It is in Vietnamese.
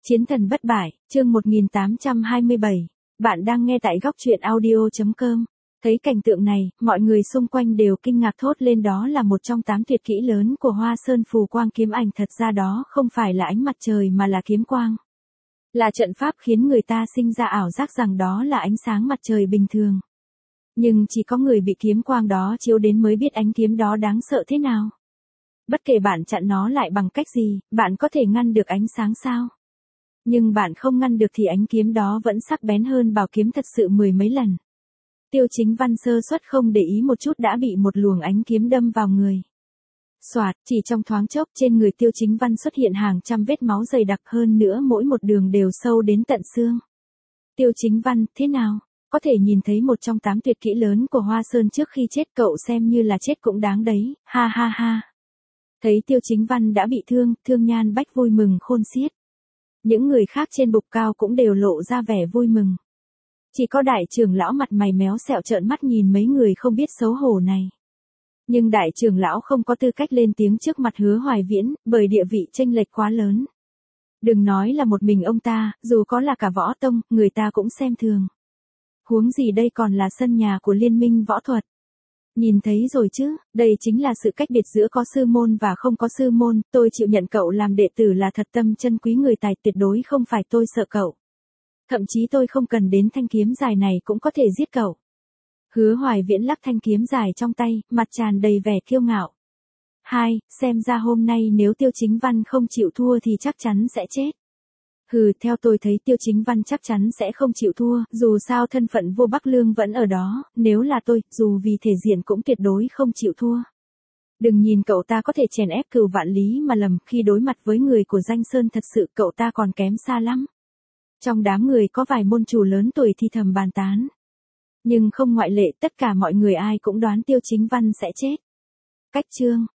Chiến thần bất bại, chương 1827. Bạn đang nghe tại góc truyện audio.com. Thấy cảnh tượng này, mọi người xung quanh đều kinh ngạc thốt lên, đó là một trong 8 tuyệt kỹ lớn của Hoa Sơn Phù Quang kiếm ảnh, thật ra đó không phải là ánh mặt trời mà là kiếm quang. Là trận pháp khiến người ta sinh ra ảo giác rằng đó là ánh sáng mặt trời bình thường. Nhưng chỉ có người bị kiếm quang đó chiếu đến mới biết ánh kiếm đó đáng sợ thế nào. Bất kể bạn chặn nó lại bằng cách gì, bạn có thể ngăn được ánh sáng sao? Nhưng bạn không ngăn được thì ánh kiếm đó vẫn sắc bén hơn bảo kiếm thật sự mười mấy lần. Tiêu Chính Văn sơ suất không để ý một chút đã bị một luồng ánh kiếm đâm vào người. Soạt, chỉ trong thoáng chốc trên người Tiêu Chính Văn xuất hiện hàng trăm vết máu dày đặc, hơn nữa mỗi một đường đều sâu đến tận xương. Tiêu Chính Văn, thế nào? Có thể nhìn thấy một trong 8 tuyệt kỹ lớn của Hoa Sơn trước khi chết, cậu xem như là chết cũng đáng đấy, ha ha ha. Thấy Tiêu Chính Văn đã bị thương, Thương Nhan Bách vui mừng khôn xiết. Những người khác trên bục cao cũng đều lộ ra vẻ vui mừng. Chỉ có đại trưởng lão mặt mày méo xẹo trợn mắt nhìn mấy người không biết xấu hổ này. Nhưng đại trưởng lão không có tư cách lên tiếng trước mặt Hứa Hoài Viễn, bởi địa vị chênh lệch quá lớn. Đừng nói là một mình ông ta, dù có là cả võ tông, người ta cũng xem thường. Huống gì đây còn là sân nhà của Liên minh võ thuật. Nhìn thấy rồi chứ, đây chính là sự cách biệt giữa có sư môn và không có sư môn, tôi chịu nhận cậu làm đệ tử là thật tâm chân quý người tài, tuyệt đối không phải tôi sợ cậu. Thậm chí tôi không cần đến thanh kiếm dài này cũng có thể giết cậu. Hứa Hoài Viễn lắc thanh kiếm dài trong tay, mặt tràn đầy vẻ kiêu ngạo. Xem ra hôm nay nếu Tiêu Chính Văn không chịu thua thì chắc chắn sẽ chết. Theo tôi thấy Tiêu Chính Văn chắc chắn sẽ không chịu thua, dù sao thân phận vua Bắc Lương vẫn ở đó, nếu là tôi, dù vì thể diện cũng tuyệt đối không chịu thua. Đừng nhìn cậu ta có thể chèn ép Cửu Vạn Lý mà lầm, khi đối mặt với người của Danh Sơn thật sự cậu ta còn kém xa lắm. Trong đám người có vài môn chủ lớn tuổi thì thầm bàn tán. Nhưng không ngoại lệ, tất cả mọi người ai cũng đoán Tiêu Chính Văn sẽ chết. Cách chương